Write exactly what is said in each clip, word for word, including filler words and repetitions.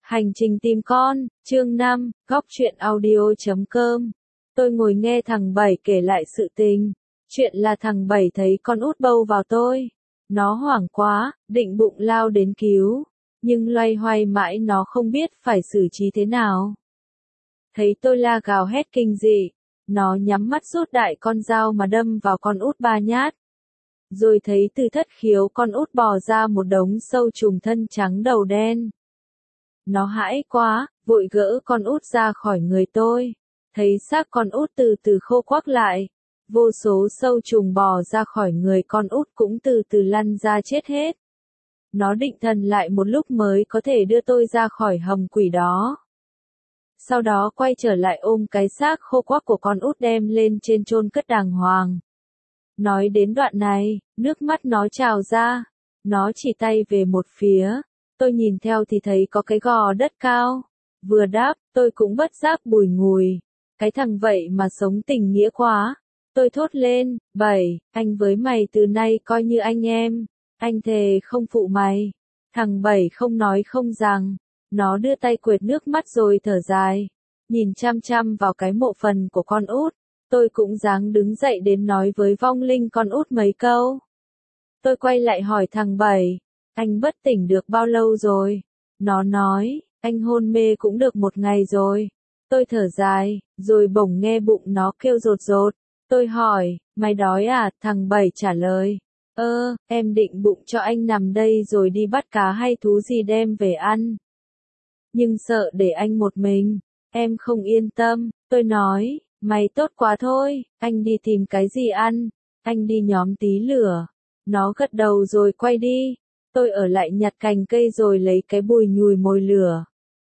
Hành trình tìm con, chương năm, góc truyện audio chấm com. Tôi ngồi nghe thằng Bảy kể lại sự tình. Chuyện là thằng Bảy thấy con út bâu vào tôi. Nó hoảng quá, định bụng lao đến cứu. Nhưng loay hoay mãi nó không biết phải xử trí thế nào. Thấy tôi la gào hét kinh dị. Nó nhắm mắt rút đại con dao mà đâm vào con út ba nhát. Rồi thấy từ thất khiếu con út bò ra một đống sâu trùng thân trắng đầu đen. Nó hãi quá, vội gỡ con út ra khỏi người tôi. Thấy xác con út từ từ khô quắc lại. Vô số sâu trùng bò ra khỏi người con út cũng từ từ lăn ra chết hết. Nó định thần lại một lúc mới có thể đưa tôi ra khỏi hầm quỷ đó. Sau đó quay trở lại ôm cái xác khô quắc của con út đem lên trên chôn cất đàng hoàng. Nói đến đoạn này, nước mắt nó trào ra. Nó chỉ tay về một phía. Tôi nhìn theo thì thấy có cái gò đất cao. Vừa đáp, tôi cũng bất giác bùi ngùi. Cái thằng vậy mà sống tình nghĩa quá. Tôi thốt lên, Bảy, anh với mày từ nay coi như anh em. Anh thề không phụ mày. Thằng Bảy không nói không rằng. Nó đưa tay quệt nước mắt rồi thở dài. Nhìn chăm chăm vào cái mộ phần của con út. Tôi cũng dáng đứng dậy đến nói với vong linh con út mấy câu. Tôi quay lại hỏi thằng Bảy. Anh bất tỉnh được bao lâu rồi? Nó nói, anh hôn mê cũng được một ngày rồi. Tôi thở dài, rồi bỗng nghe bụng nó kêu rột rột. Tôi hỏi, mày đói à? Thằng Bảy trả lời, ơ, em định bụng cho anh nằm đây rồi đi bắt cá hay thú gì đem về ăn. Nhưng sợ để anh một mình, em không yên tâm. Tôi nói, mày tốt quá thôi, anh đi tìm cái gì ăn, anh đi nhóm tí lửa. Nó gật đầu rồi quay đi. Tôi ở lại nhặt cành cây rồi lấy cái bùi nhùi mồi lửa.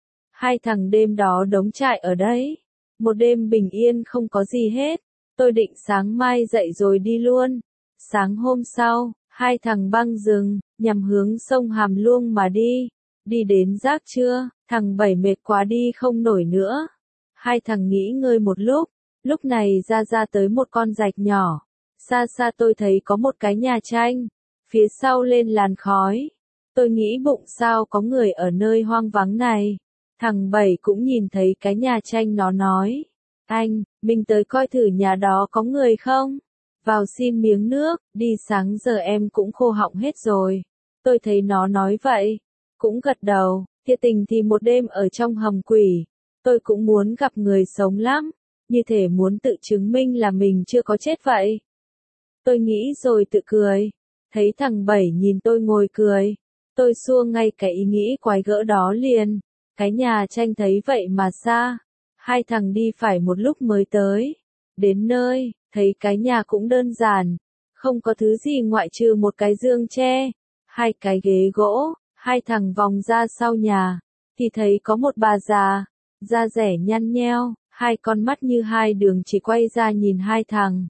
Hai thằng đêm đó đống trại ở đấy. Một đêm bình yên không có gì hết. Tôi định sáng mai dậy rồi đi luôn. Sáng hôm sau, hai thằng băng rừng, nhằm hướng sông Hàm Luông mà đi. Đi đến giác trưa, thằng Bảy mệt quá đi không nổi nữa. Hai thằng nghỉ ngơi một lúc. Lúc này ra ra tới một con rạch nhỏ. Xa xa tôi thấy có một cái nhà tranh. Phía sau lên làn khói. Tôi nghĩ bụng sao có người ở nơi hoang vắng này. Thằng Bảy cũng nhìn thấy cái nhà tranh, nó nói. Anh, mình tới coi thử nhà đó có người không? Vào xin miếng nước, đi sáng giờ em cũng khô họng hết rồi. Tôi thấy nó nói vậy. Cũng gật đầu, thiệt tình thì một đêm ở trong hầm quỷ. Tôi cũng muốn gặp người sống lắm. Như thể muốn tự chứng minh là mình chưa có chết vậy. Tôi nghĩ rồi tự cười. Thấy thằng Bảy nhìn tôi ngồi cười. Tôi xua ngay cái ý nghĩ quái gỡ đó liền. Cái nhà tranh thấy vậy mà xa. Hai thằng đi phải một lúc mới tới. Đến nơi, thấy cái nhà cũng đơn giản. Không có thứ gì ngoại trừ một cái giường tre. Hai cái ghế gỗ. Hai thằng vòng ra sau nhà. Thì thấy có một bà già. Da rẻ nhăn nheo. Hai con mắt như hai đường chỉ quay ra nhìn hai thằng.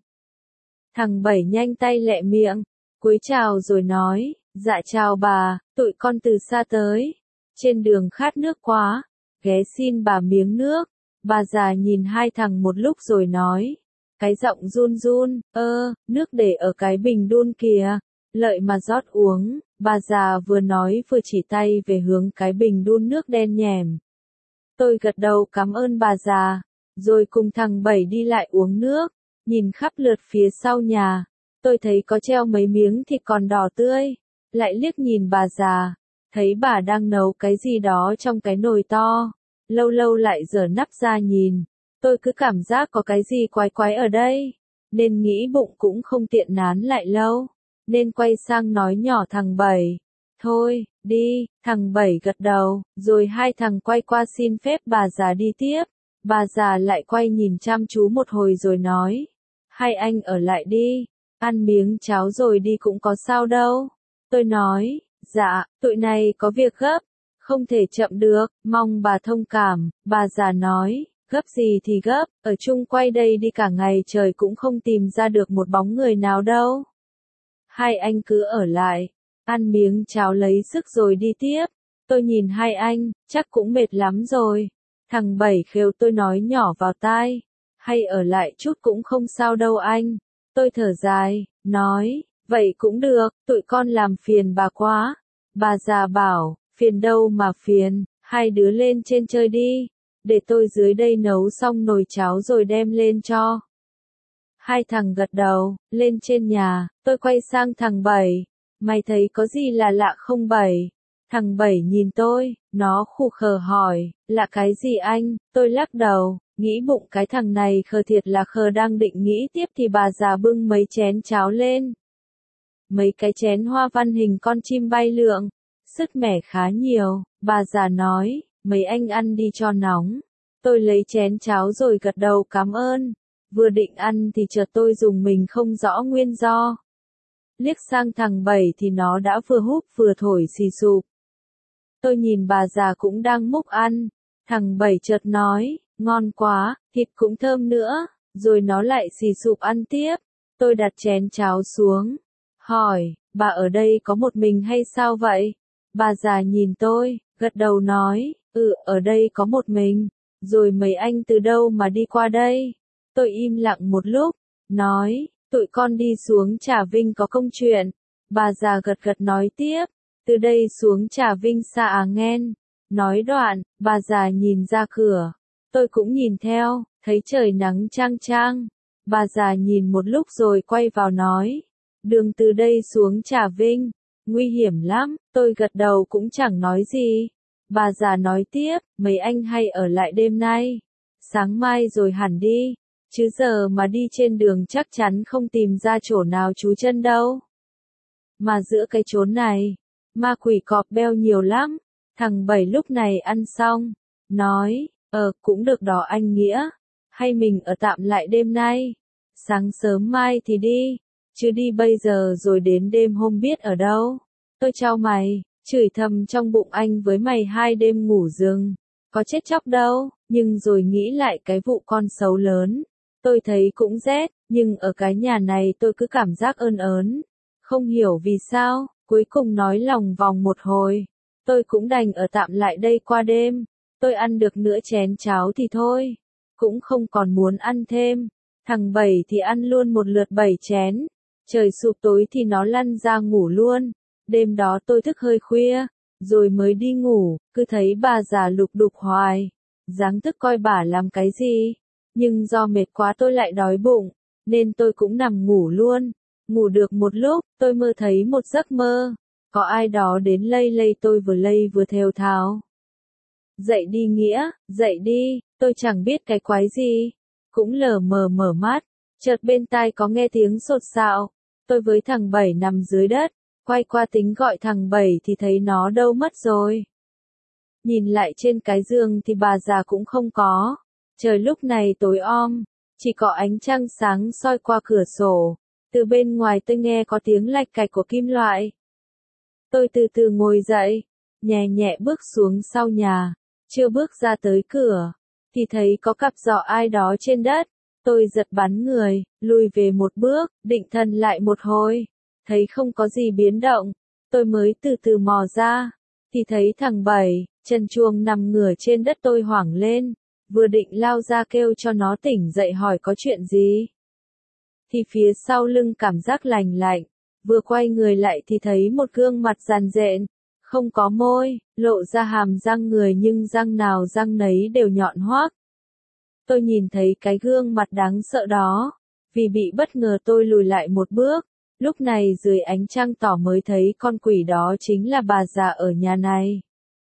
Thằng Bảy nhanh tay lẹ miệng. Cúi chào rồi nói, dạ chào bà, tụi con từ xa tới. Trên đường khát nước quá, ghé xin bà miếng nước. Bà già nhìn hai thằng một lúc rồi nói, cái giọng run run, ơ, nước để ở cái bình đun kìa, lợi mà rót uống. Bà già vừa nói vừa chỉ tay về hướng cái bình đun nước đen nhèm. Tôi gật đầu cảm ơn bà già, rồi cùng thằng Bảy đi lại uống nước, nhìn khắp lượt phía sau nhà. Tôi thấy có treo mấy miếng thịt còn đỏ tươi, lại liếc nhìn bà già, thấy bà đang nấu cái gì đó trong cái nồi to, lâu lâu lại giở nắp ra nhìn, tôi cứ cảm giác có cái gì quái quái ở đây, nên nghĩ bụng cũng không tiện nán lại lâu, nên quay sang nói nhỏ thằng Bảy, thôi, đi. Thằng Bảy gật đầu, rồi hai thằng quay qua xin phép bà già đi tiếp, bà già lại quay nhìn chăm chú một hồi rồi nói, hai anh ở lại đi. Ăn miếng cháo rồi đi cũng có sao đâu. Tôi nói, dạ, tụi này có việc gấp, không thể chậm được, mong bà thông cảm. Bà già nói, gấp gì thì gấp, ở chung quay đây đi cả ngày trời cũng không tìm ra được một bóng người nào đâu. Hai anh cứ ở lại, ăn miếng cháo lấy sức rồi đi tiếp. Tôi nhìn hai anh, chắc cũng mệt lắm rồi. Thằng Bảy khều tôi nói nhỏ vào tai, hay ở lại chút cũng không sao đâu anh. Tôi thở dài, nói, vậy cũng được, tụi con làm phiền bà quá. Bà già bảo, phiền đâu mà phiền, hai đứa lên trên chơi đi, để tôi dưới đây nấu xong nồi cháo rồi đem lên cho. Hai thằng gật đầu, lên trên nhà, tôi quay sang thằng Bảy, mày thấy có gì là lạ không Bảy? Thằng Bảy nhìn tôi, nó khù khờ hỏi, lạ cái gì anh? Tôi lắc đầu, nghĩ bụng cái thằng này khờ thiệt là khờ. Đang định nghĩ tiếp thì bà già bưng mấy chén cháo lên. Mấy cái chén hoa văn hình con chim bay lượn, sứt mẻ khá nhiều. Bà già nói, mấy anh ăn đi cho nóng. Tôi lấy chén cháo rồi gật đầu cảm ơn. Vừa định ăn thì chợt tôi dùng mình không rõ nguyên do. Liếc sang thằng Bảy thì nó đã vừa húp vừa thổi xì xụp. Tôi nhìn bà già cũng đang múc ăn. Thằng Bảy chợt nói, ngon quá, thịt cũng thơm nữa. Rồi nó lại xì xụp ăn tiếp. Tôi đặt chén cháo xuống. Hỏi, bà ở đây có một mình hay sao vậy? Bà già nhìn tôi, gật đầu nói, ừ, ở đây có một mình. Rồi mấy anh từ đâu mà đi qua đây? Tôi im lặng một lúc, nói, tụi con đi xuống Trà Vinh có công chuyện. Bà già gật gật nói tiếp, từ đây xuống Trà Vinh xa à nghen. Nói đoạn, bà già nhìn ra cửa. Tôi cũng nhìn theo, thấy trời nắng chang chang. Bà già nhìn một lúc rồi quay vào nói, đường từ đây xuống Trà Vinh, nguy hiểm lắm. Tôi gật đầu cũng chẳng nói gì. Bà già nói tiếp, mấy anh hay ở lại đêm nay. Sáng mai rồi hẳn đi. Chứ giờ mà đi trên đường chắc chắn không tìm ra chỗ nào trú chân đâu. Mà giữa cái chốn này, ma quỷ cọp beo nhiều lắm. Thằng Bảy lúc này ăn xong, nói, ờ cũng được đó anh Nghĩa. Hay mình ở tạm lại đêm nay. Sáng sớm mai thì đi. Chứ đi bây giờ rồi đến đêm hôm biết ở đâu. Tôi chau mày, chửi thầm trong bụng anh với mày hai đêm ngủ rừng. Có chết chóc đâu, nhưng rồi nghĩ lại cái vụ con xấu lớn. Tôi thấy cũng rét, nhưng ở cái nhà này tôi cứ cảm giác ơn ớn. Không hiểu vì sao, cuối cùng nói lòng vòng một hồi. Tôi cũng đành ở tạm lại đây qua đêm. Tôi ăn được nửa chén cháo thì thôi. Cũng không còn muốn ăn thêm. Thằng Bảy thì ăn luôn một lượt bảy chén. Trời sụp tối thì nó lăn ra ngủ luôn. Đêm đó tôi thức hơi khuya, rồi mới đi ngủ, cứ thấy bà già lục đục hoài. Dáng thức coi bà làm cái gì. Nhưng do mệt quá tôi lại đói bụng, nên tôi cũng nằm ngủ luôn. Ngủ được một lúc, tôi mơ thấy một giấc mơ. Có ai đó đến lay lay tôi vừa lay vừa thều thào. Dậy đi Nghĩa, dậy đi, tôi chẳng biết cái quái gì. Cũng lờ mờ mở mắt, chợt bên tai có nghe tiếng sột sạo. Tôi với thằng Bảy nằm dưới đất, quay qua tính gọi thằng Bảy thì thấy nó đâu mất rồi. Nhìn lại trên cái giường thì bà già cũng không có. Trời lúc này tối om, chỉ có ánh trăng sáng soi qua cửa sổ. Từ bên ngoài tôi nghe có tiếng lạch cạch của kim loại. Tôi từ từ ngồi dậy, nhẹ nhẹ bước xuống sau nhà. Chưa bước ra tới cửa, thì thấy có cặp giỏ ai đó trên đất. Tôi giật bắn người, lùi về một bước, định thần lại một hồi. Thấy không có gì biến động, tôi mới từ từ mò ra. Thì thấy thằng Bảy, chân chuông nằm ngửa trên đất. Tôi hoảng lên, vừa định lao ra kêu cho nó tỉnh dậy hỏi có chuyện gì. Thì phía sau lưng cảm giác lành lạnh, vừa quay người lại thì thấy một gương mặt dàn dện, không có môi, lộ ra hàm răng người nhưng răng nào răng nấy đều nhọn hoác. Tôi nhìn thấy cái gương mặt đáng sợ đó, vì bị bất ngờ tôi lùi lại một bước. Lúc này dưới ánh trăng tỏ mới thấy con quỷ đó chính là bà già ở nhà này.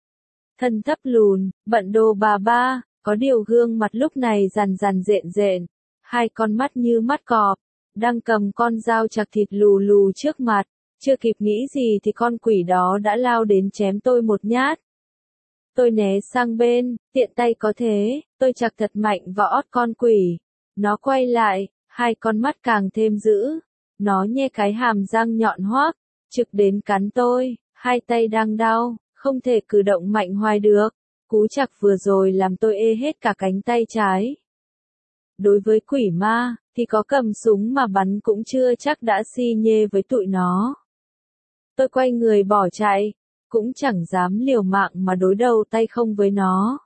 Thân thấp lùn, bận đồ bà ba, có điều gương mặt lúc này dằn dằn rện rện, hai con mắt như mắt cọp, đang cầm con dao chặt thịt lù lù trước mặt. Chưa kịp nghĩ gì thì con quỷ đó đã lao đến chém tôi một nhát. Tôi né sang bên, tiện tay có thế, tôi chặt thật mạnh vào ót con quỷ. Nó quay lại, hai con mắt càng thêm dữ. Nó nhe cái hàm răng nhọn hoác, trực đến cắn tôi, hai tay đang đau, không thể cử động mạnh hoài được. Cú chặt vừa rồi làm tôi ê hết cả cánh tay trái. Đối với quỷ ma, thì có cầm súng mà bắn cũng chưa chắc đã si nhê với tụi nó. Tôi quay người bỏ chạy, cũng chẳng dám liều mạng mà đối đầu tay không với nó.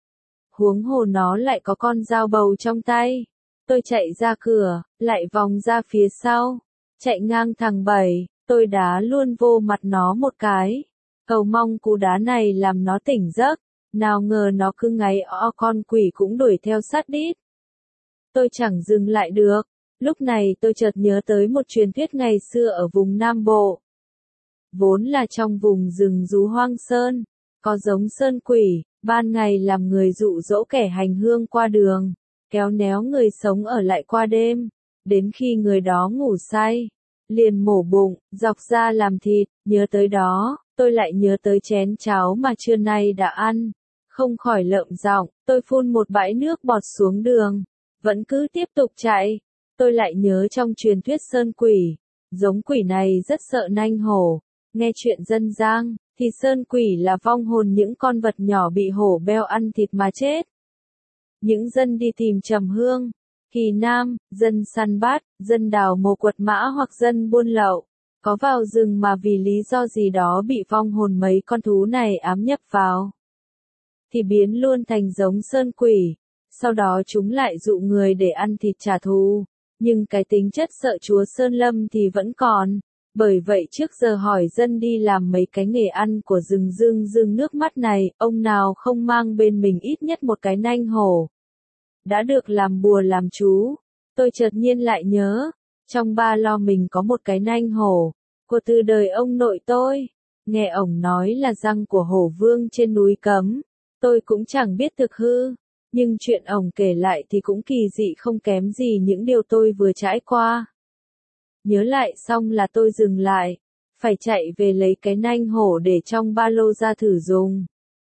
Huống hồ nó lại có con dao bầu trong tay. Tôi chạy ra cửa, lại vòng ra phía sau, chạy ngang thằng Bảy, tôi đá luôn vô mặt nó một cái. Cầu mong cú đá này làm nó tỉnh giấc. Nào ngờ nó cứ ngáy o con quỷ cũng đuổi theo sát đít. Tôi chẳng dừng lại được. Lúc này tôi chợt nhớ tới một truyền thuyết ngày xưa ở vùng Nam Bộ. Vốn là trong vùng rừng rú hoang sơn, có giống sơn quỷ, ban ngày làm người dụ dỗ kẻ hành hương qua đường, kéo néo người sống ở lại qua đêm, đến khi người đó ngủ say, liền mổ bụng, dọc ra làm thịt. Nhớ tới đó, tôi lại nhớ tới chén cháo mà trưa nay đã ăn, không khỏi lợm giọng, tôi phun một bãi nước bọt xuống đường, vẫn cứ tiếp tục chạy. Tôi lại nhớ trong truyền thuyết sơn quỷ, giống quỷ này rất sợ nanh hổ. Nghe chuyện dân gian, thì sơn quỷ là vong hồn những con vật nhỏ bị hổ beo ăn thịt mà chết. Những dân đi tìm trầm hương, kỳ nam, dân săn bát, dân đào mồ quật mã hoặc dân buôn lậu, có vào rừng mà vì lý do gì đó bị vong hồn mấy con thú này ám nhập vào, thì biến luôn thành giống sơn quỷ. Sau đó chúng lại dụ người để ăn thịt trả thù. Nhưng cái tính chất sợ chúa Sơn Lâm thì vẫn còn. Bởi vậy trước giờ hỏi dân đi làm mấy cái nghề ăn của rừng rưng rưng nước mắt này, ông nào không mang bên mình ít nhất một cái nanh hổ. Đã được làm bùa làm chú. Tôi chợt nhiên lại nhớ, trong ba lo mình có một cái nanh hổ, của từ đời ông nội tôi. Nghe ổng nói là răng của hổ vương trên núi Cấm. Tôi cũng chẳng biết thực hư. Nhưng chuyện ổng kể lại thì cũng kỳ dị không kém gì những điều tôi vừa trải qua. Nhớ lại xong là tôi dừng lại, phải chạy về lấy cái nanh hổ để trong ba lô ra thử dùng.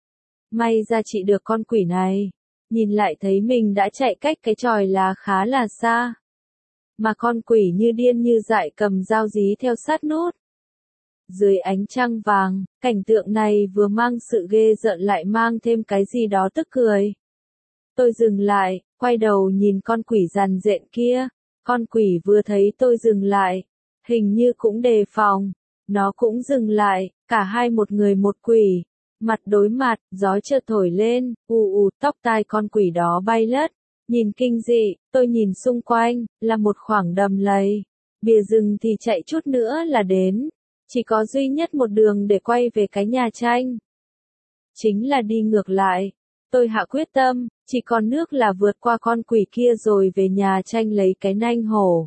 May ra chị được con quỷ này, nhìn lại thấy mình đã chạy cách cái chòi lá khá là xa. Mà con quỷ như điên như dại cầm dao dí theo sát nút. Dưới ánh trăng vàng, cảnh tượng này vừa mang sự ghê rợn lại mang thêm cái gì đó tức cười. Tôi dừng lại, quay đầu nhìn con quỷ rằn rện kia. Con quỷ vừa thấy tôi dừng lại, hình như cũng đề phòng. Nó cũng dừng lại, cả hai một người một quỷ. Mặt đối mặt, gió chợt thổi lên, ù ù tóc tai con quỷ đó bay lất. Nhìn kinh dị, tôi nhìn xung quanh, là một khoảng đầm lầy. Bìa rừng thì chạy chút nữa là đến. Chỉ có duy nhất một đường để quay về cái nhà tranh. Chính là đi ngược lại. Tôi hạ quyết tâm, chỉ còn nước là vượt qua con quỷ kia rồi về nhà tranh lấy cái nanh hổ.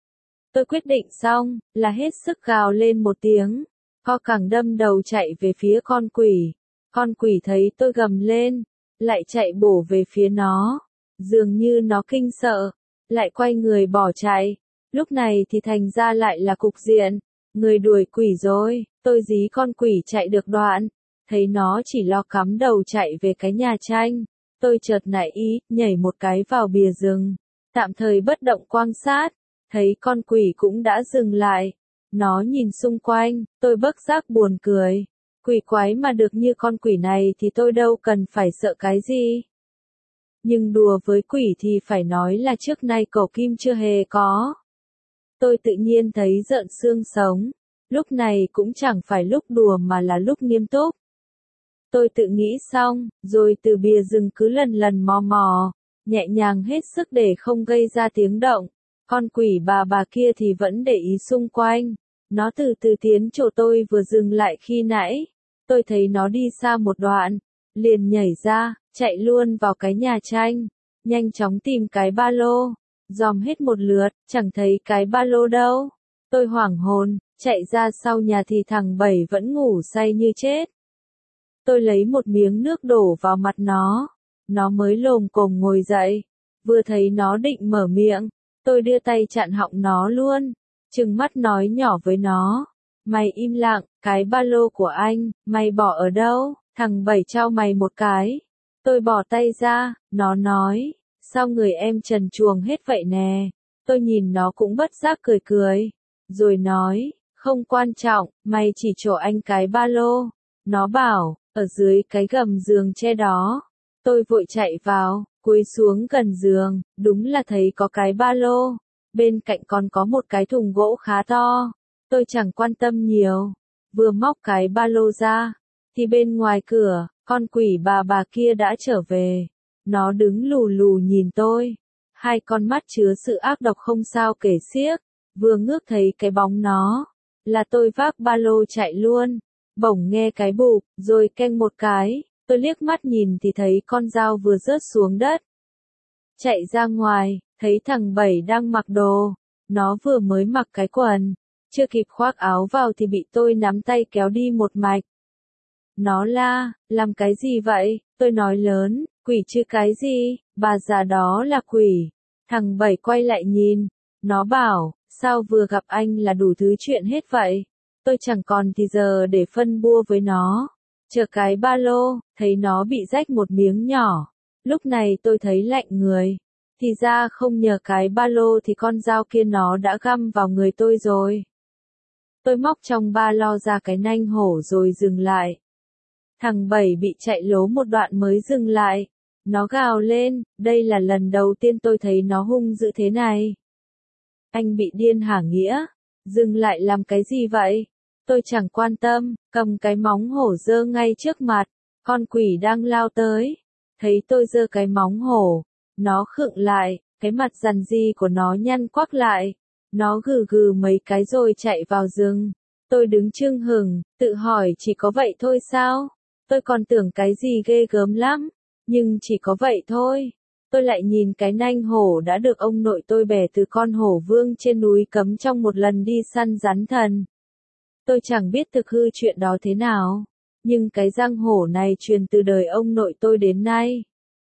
Tôi quyết định xong, là hết sức gào lên một tiếng, co cẳng đâm đầu chạy về phía con quỷ. Con quỷ thấy tôi gầm lên, lại chạy bổ về phía nó. Dường như nó kinh sợ, lại quay người bỏ chạy. Lúc này thì thành ra lại là cục diện, người đuổi quỷ rồi. Tôi dí con quỷ chạy được đoạn, thấy nó chỉ lo cắm đầu chạy về cái nhà tranh. Tôi chợt nảy ý, nhảy một cái vào bìa rừng, tạm thời bất động quan sát, thấy con quỷ cũng đã dừng lại. Nó nhìn xung quanh, tôi bất giác buồn cười. Quỷ quái mà được như con quỷ này thì tôi đâu cần phải sợ cái gì. Nhưng đùa với quỷ thì phải nói là trước nay cổ kim chưa hề có. Tôi tự nhiên thấy rợn xương sống. Lúc này cũng chẳng phải lúc đùa mà là lúc nghiêm túc. Tôi tự nghĩ xong, rồi từ bìa rừng cứ lần lần mò mò, nhẹ nhàng hết sức để không gây ra tiếng động. Con quỷ bà bà kia thì vẫn để ý xung quanh. Nó từ từ tiến chỗ tôi vừa dừng lại khi nãy. Tôi thấy nó đi xa một đoạn, liền nhảy ra, chạy luôn vào cái nhà tranh, nhanh chóng tìm cái ba lô, dòm hết một lượt, chẳng thấy cái ba lô đâu. Tôi hoảng hồn, chạy ra sau nhà thì thằng Bảy vẫn ngủ say như chết. Tôi lấy một miếng nước đổ vào mặt nó, nó mới lồm cồm ngồi dậy. Vừa thấy nó định mở miệng, tôi đưa tay chặn họng nó luôn, trừng mắt nói nhỏ với nó, mày im lặng, cái ba lô của anh, mày bỏ ở đâu? Thằng Bảy trao mày một cái. Tôi bỏ tay ra, nó nói, sao người em trần truồng hết vậy nè? Tôi nhìn nó cũng bất giác cười cười, rồi nói, không quan trọng, mày chỉ chỗ anh cái ba lô. Nó bảo, ở dưới cái gầm giường che đó. Tôi vội chạy vào, cúi xuống gần giường, đúng là thấy có cái ba lô. Bên cạnh còn có một cái thùng gỗ khá to. Tôi chẳng quan tâm nhiều, vừa móc cái ba lô ra, thì bên ngoài cửa, con quỷ bà bà kia đã trở về. Nó đứng lù lù nhìn tôi, hai con mắt chứa sự ác độc không sao kể xiết. Vừa ngước thấy cái bóng nó, là tôi vác ba lô chạy luôn. Bỗng nghe cái bụp, rồi keng một cái, Tôi liếc mắt nhìn thì thấy con dao vừa rớt xuống đất. Chạy ra ngoài, thấy thằng Bảy đang mặc đồ. Nó vừa mới mặc cái quần, chưa kịp khoác áo vào thì bị tôi nắm tay kéo đi một mạch. Nó la, làm cái gì vậy? Tôi nói lớn, quỷ chứ cái gì, bà già đó là quỷ. Thằng Bảy quay lại nhìn, nó bảo, sao vừa gặp anh là đủ thứ chuyện hết vậy? Tôi chẳng còn thì giờ để phân bua với nó. Chờ cái ba lô, thấy nó bị rách một miếng nhỏ. Lúc này tôi thấy lạnh người. Thì ra không nhờ cái ba lô thì con dao kia nó đã găm vào người tôi rồi. Tôi móc trong ba lô ra cái nanh hổ rồi dừng lại. Thằng Bảy bị chạy lố một đoạn mới dừng lại. Nó gào lên, đây là lần đầu tiên tôi thấy nó hung dữ thế này. Anh bị điên hả Nghĩa? Dừng lại làm cái gì vậy? Tôi chẳng quan tâm, cầm cái móng hổ giơ ngay trước mặt. Con quỷ đang lao tới. Thấy tôi giơ cái móng hổ. Nó khựng lại, cái mặt dằn di của nó nhăn quắc lại. Nó gừ gừ mấy cái rồi chạy vào rừng. Tôi đứng chưng hửng, tự hỏi chỉ có vậy thôi sao? Tôi còn tưởng cái gì ghê gớm lắm. Nhưng chỉ có vậy thôi. Tôi lại nhìn cái nanh hổ đã được ông nội tôi bẻ từ con hổ vương trên núi Cấm trong một lần đi săn rắn thần. Tôi chẳng biết thực hư chuyện đó thế nào. Nhưng cái răng hổ này truyền từ đời ông nội tôi đến nay.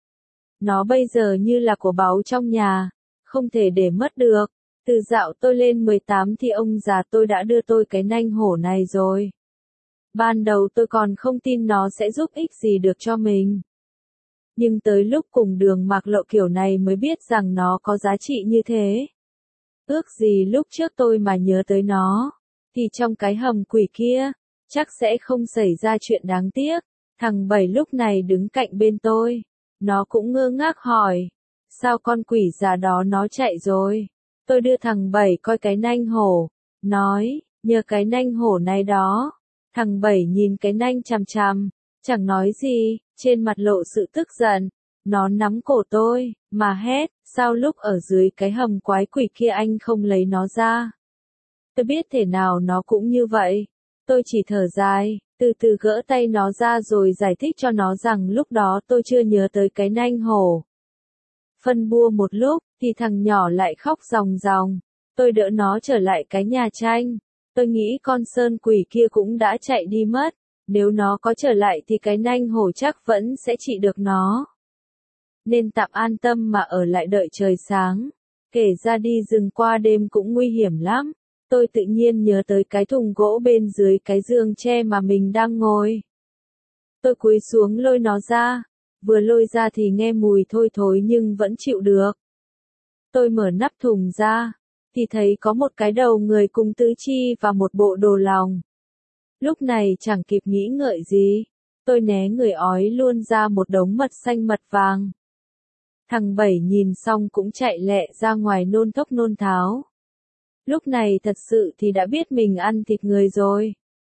Nó bây giờ như là của báu trong nhà. Không thể để mất được. Từ dạo tôi lên mười tám thì ông già tôi đã đưa tôi cái nanh hổ này rồi. Ban đầu tôi còn không tin nó sẽ giúp ích gì được cho mình. Nhưng tới lúc cùng đường mạc lộ kiểu này mới biết rằng nó có giá trị như thế. Ước gì lúc trước tôi mà nhớ tới nó, thì trong cái hầm quỷ kia, chắc sẽ không xảy ra chuyện đáng tiếc. Thằng Bảy lúc này đứng cạnh bên tôi. Nó cũng ngơ ngác hỏi. Sao con quỷ già đó nó chạy rồi? Tôi đưa thằng Bảy coi cái nanh hổ. Nói, nhờ cái nanh hổ này đó. Thằng Bảy nhìn cái nanh chằm chằm. Chẳng nói gì, trên mặt lộ sự tức giận. Nó nắm cổ tôi, mà hét, sao lúc ở dưới cái hầm quái quỷ kia anh không lấy nó ra? Tôi biết thể nào nó cũng như vậy. Tôi chỉ thở dài, từ từ gỡ tay nó ra rồi giải thích cho nó rằng lúc đó tôi chưa nhớ tới cái nanh hổ. Phân bua một lúc, thì thằng nhỏ lại khóc ròng ròng. Tôi đỡ nó trở lại cái nhà tranh. Tôi nghĩ con sơn quỷ kia cũng đã chạy đi mất. Nếu nó có trở lại thì cái nanh hổ chắc vẫn sẽ trị được nó. Nên tạm an tâm mà ở lại đợi trời sáng. Kể ra đi rừng qua đêm cũng nguy hiểm lắm. Tôi tự nhiên nhớ tới cái thùng gỗ bên dưới cái giường tre mà mình đang ngồi. Tôi cúi xuống lôi nó ra. Vừa lôi ra thì nghe mùi thôi thối nhưng vẫn chịu được. Tôi mở nắp thùng ra. Thì thấy có một cái đầu người cùng tứ chi và một bộ đồ lòng. Lúc này chẳng kịp nghĩ ngợi gì. Tôi né người ói luôn ra một đống mật xanh mật vàng. Thằng Bảy nhìn xong cũng chạy lẹ ra ngoài nôn thốc nôn tháo. Lúc này thật sự thì đã biết mình ăn thịt người rồi.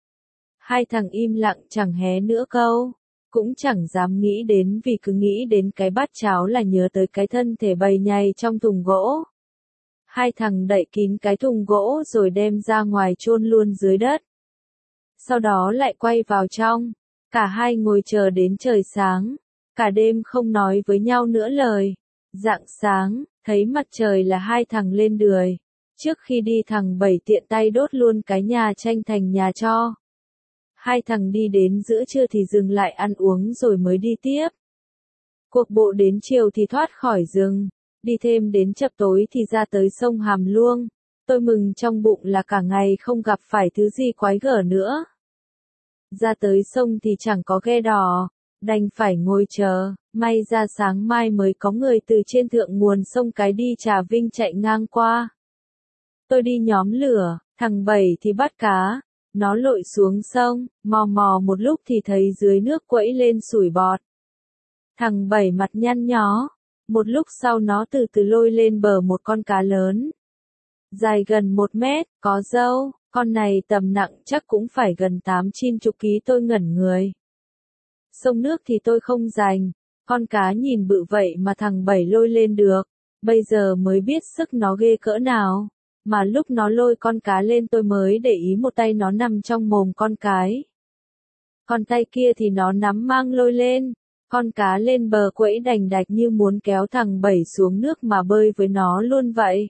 Hai thằng im lặng chẳng hé nữa câu. Cũng chẳng dám nghĩ đến vì cứ nghĩ đến cái bát cháo là nhớ tới cái thân thể bầy nhầy trong thùng gỗ. Hai thằng đậy kín cái thùng gỗ rồi đem ra ngoài chôn luôn dưới đất. Sau đó lại quay vào trong. Cả hai ngồi chờ đến trời sáng. Cả đêm không nói với nhau nữa lời. Rạng sáng, thấy mặt trời là hai thằng lên đười. Trước khi đi thằng Bảy tiện tay đốt luôn cái nhà tranh thành nhà cho. Hai thằng đi đến giữa trưa thì dừng lại ăn uống rồi mới đi tiếp. Cuộc bộ đến chiều thì thoát khỏi rừng. Đi thêm đến chập tối thì ra tới sông Hàm Luông. Tôi mừng trong bụng là cả ngày không gặp phải thứ gì quái gở nữa. Ra tới sông thì chẳng có ghe đò. Đành phải ngồi chờ. May ra sáng mai mới có người từ trên thượng nguồn sông Cái đi Trà Vinh chạy ngang qua. Tôi đi nhóm lửa, thằng Bảy thì bắt cá. Nó lội xuống sông, mò mò một lúc thì thấy dưới nước quẫy lên sủi bọt. Thằng Bảy mặt nhăn nhó. Một lúc sau nó từ từ lôi lên bờ một con cá lớn. Dài gần một mét, có râu, con này tầm nặng chắc cũng phải gần tám chín chục ký. Tôi ngẩn người. Sông nước thì tôi không rành, con cá nhìn bự vậy mà thằng Bảy lôi lên được. Bây giờ mới biết sức nó ghê cỡ nào. Mà lúc nó lôi con cá lên tôi mới để ý một tay nó nằm trong mồm con cái. Còn tay kia thì nó nắm mang lôi lên, con cá lên bờ quẫy đành đạch như muốn kéo thằng Bảy xuống nước mà bơi với nó luôn vậy.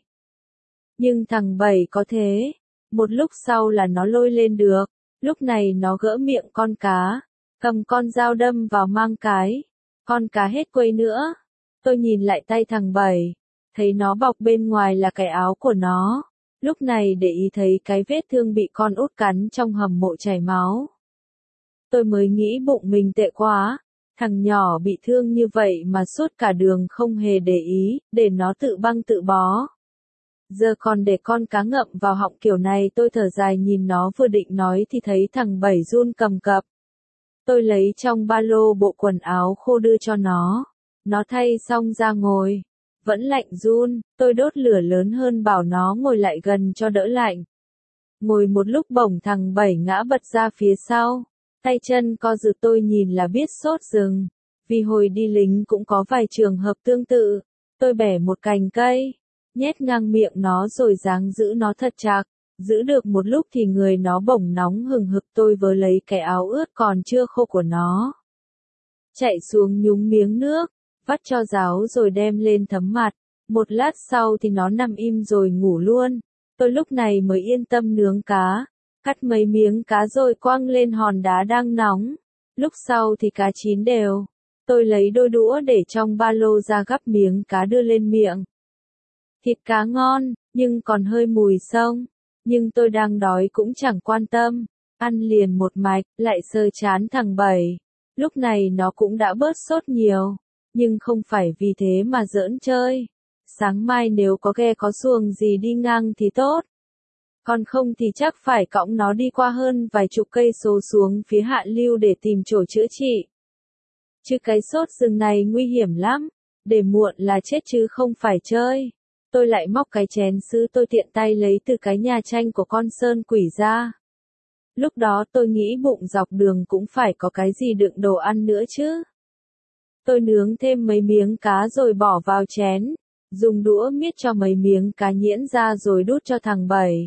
Nhưng thằng Bảy có thế, một lúc sau là nó lôi lên được, lúc này nó gỡ miệng con cá, cầm con dao đâm vào mang cái, con cá hết quây nữa. Tôi nhìn lại tay thằng Bảy, thấy nó bọc bên ngoài là cái áo của nó, lúc này để ý thấy cái vết thương bị con út cắn trong hầm mộ chảy máu. Tôi mới nghĩ bụng mình tệ quá, thằng nhỏ bị thương như vậy mà suốt cả đường không hề để ý, để nó tự băng tự bó. Giờ còn để con cá ngậm vào họng kiểu này. Tôi thở dài nhìn nó vừa định nói thì thấy thằng Bảy run cầm cập. Tôi lấy trong ba lô bộ quần áo khô đưa cho nó. Nó thay xong ra ngồi. Vẫn lạnh run, tôi đốt lửa lớn hơn bảo nó ngồi lại gần cho đỡ lạnh. Ngồi một lúc bỗng thằng Bảy ngã bật ra phía sau. Tay chân co giật, tôi nhìn là biết sốt rừng. Vì hồi đi lính cũng có vài trường hợp tương tự. Tôi bẻ một cành cây, nhét ngang miệng nó rồi giáng giữ nó thật chặt. Giữ được một lúc thì người nó bỗng nóng hừng hực. Tôi vớ lấy cái áo ướt còn chưa khô của nó, chạy xuống nhúng miếng nước, vắt cho ráo rồi đem lên thấm mặt. Một lát sau thì nó nằm im rồi ngủ luôn. Tôi lúc này mới yên tâm nướng cá, cắt mấy miếng cá rồi quăng lên hòn đá đang nóng. Lúc sau thì cá chín đều. Tôi lấy đôi đũa để trong ba lô ra gắp miếng cá đưa lên miệng. Thịt cá ngon, nhưng còn hơi mùi xông. Nhưng tôi đang đói cũng chẳng quan tâm. Ăn liền một mạch, lại sờ chán thằng Bảy. Lúc này nó cũng đã bớt sốt nhiều. Nhưng không phải vì thế mà giỡn chơi. Sáng mai nếu có ghe có xuồng gì đi ngang thì tốt. Còn không thì chắc phải cõng nó đi qua hơn vài chục cây số xuống phía hạ lưu để tìm chỗ chữa trị. Chứ cái sốt rừng này nguy hiểm lắm. Để muộn là chết chứ không phải chơi. Tôi lại móc cái chén sứ tôi tiện tay lấy từ cái nhà tranh của con sơn quỷ ra. Lúc đó tôi nghĩ bụng dọc đường cũng phải có cái gì đựng đồ ăn nữa chứ. Tôi nướng thêm mấy miếng cá rồi bỏ vào chén. Dùng đũa miết cho mấy miếng cá nhuyễn ra rồi đút cho thằng Bảy.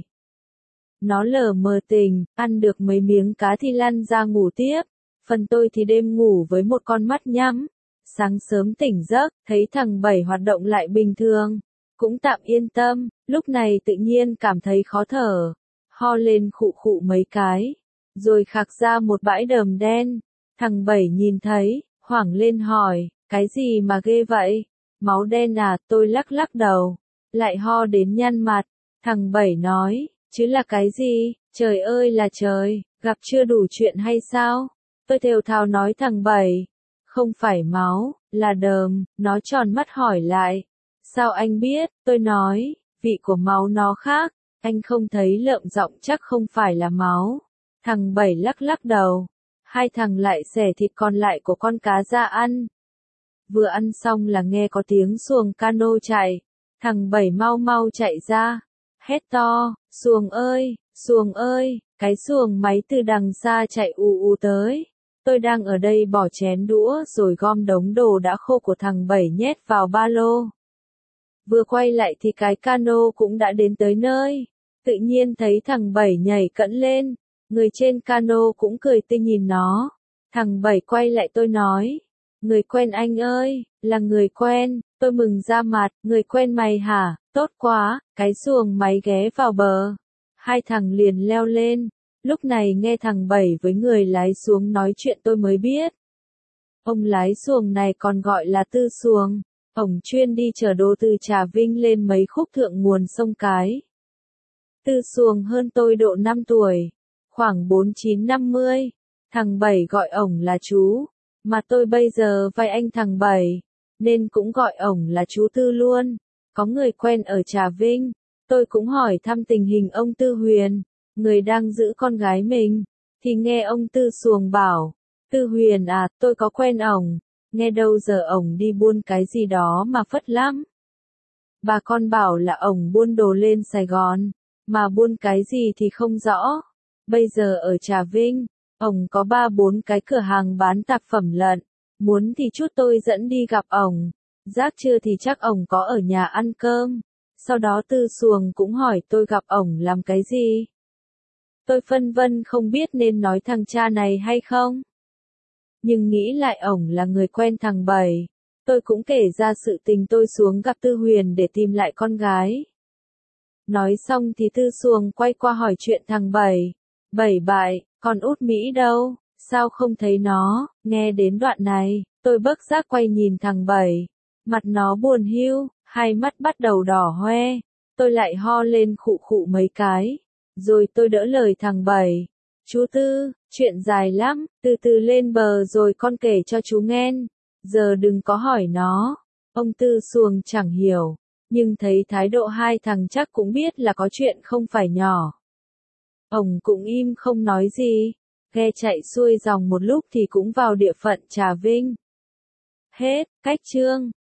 Nó lờ mờ tỉnh, ăn được mấy miếng cá thì lăn ra ngủ tiếp. Phần tôi thì đêm ngủ với một con mắt nhắm. Sáng sớm tỉnh giấc, thấy thằng Bảy hoạt động lại bình thường. Cũng tạm yên tâm, lúc này tự nhiên cảm thấy khó thở. Ho lên khụ khụ mấy cái. Rồi khạc ra một bãi đờm đen. Thằng Bảy nhìn thấy, hoảng lên hỏi, cái gì mà ghê vậy? Máu đen à? Tôi lắc lắc đầu. Lại ho đến nhăn mặt. Thằng Bảy nói, chứ là cái gì? Trời ơi là trời, gặp chưa đủ chuyện hay sao? Tôi thều thào nói thằng Bảy, không phải máu, là đờm. Nó tròn mắt hỏi lại, sao anh biết? Tôi nói, vị của máu nó khác, anh không thấy lợm giọng chắc không phải là máu. Thằng Bảy lắc lắc đầu. Hai thằng lại xẻ thịt còn lại của con cá ra ăn. Vừa ăn xong là nghe có tiếng xuồng cano chạy. Thằng Bảy mau mau chạy ra, hét to, xuồng ơi, xuồng ơi, cái xuồng máy từ đằng xa chạy ù ù tới. Tôi đang ở đây bỏ chén đũa rồi gom đống đồ đã khô của thằng Bảy nhét vào ba lô. Vừa quay lại thì cái cano cũng đã đến tới nơi. Tự nhiên thấy thằng Bảy nhảy cẫng lên. Người trên cano cũng cười tươi nhìn nó. Thằng Bảy quay lại tôi nói, người quen anh ơi, là người quen. Tôi mừng ra mặt, người quen mày hả? Tốt quá. Cái xuồng máy ghé vào bờ. Hai thằng liền leo lên. Lúc này nghe thằng Bảy với người lái xuồng nói chuyện tôi mới biết. Ông lái xuồng này còn gọi là Tư Xuồng. Ông chuyên đi chở đồ từ Trà Vinh lên mấy khúc thượng nguồn sông Cái. Tư Xuồng hơn tôi độ năm tuổi. Khoảng bốn chín năm mươi. Thằng Bảy gọi ổng là chú. Mà tôi bây giờ vai anh thằng Bảy. Nên cũng gọi ổng là chú Tư luôn. Có người quen ở Trà Vinh. Tôi cũng hỏi thăm tình hình ông Tư Huyền, người đang giữ con gái mình. Thì nghe ông Tư Xuồng bảo, Tư Huyền à, tôi có quen ổng. Nghe đâu giờ ổng đi buôn cái gì đó mà phất lắm. Bà con bảo là ổng buôn đồ lên Sài Gòn. Mà buôn cái gì thì không rõ. Bây giờ ở Trà Vinh, ổng có ba bốn cái cửa hàng bán tạp phẩm lợn. Muốn thì chút tôi dẫn đi gặp ổng. Giác chưa thì chắc ổng có ở nhà ăn cơm. Sau đó Tư Xuồng cũng hỏi tôi gặp ổng làm cái gì. Tôi phân vân không biết nên nói thằng cha này hay không. Nhưng nghĩ lại ổng là người quen thằng Bảy. Tôi cũng kể ra sự tình tôi xuống gặp Tư Huyền để tìm lại con gái. Nói xong thì Tư Xuồng quay qua hỏi chuyện thằng Bảy. Bảy bại, con út Mỹ đâu, sao không thấy nó? Nghe đến đoạn này, tôi bất giác quay nhìn thằng Bảy. Mặt nó buồn hiu, hai mắt bắt đầu đỏ hoe. Tôi lại ho lên khụ khụ mấy cái. Rồi tôi đỡ lời thằng Bảy. Chú Tư, chuyện dài lắm, từ từ lên bờ rồi con kể cho chú nghe. Giờ đừng có hỏi nó. Ông Tư Xuồng chẳng hiểu. Nhưng thấy thái độ hai thằng chắc cũng biết là có chuyện không phải nhỏ. Ông cũng im không nói gì. Ghe chạy xuôi dòng một lúc thì cũng vào địa phận Trà Vinh. Hết, cách chương.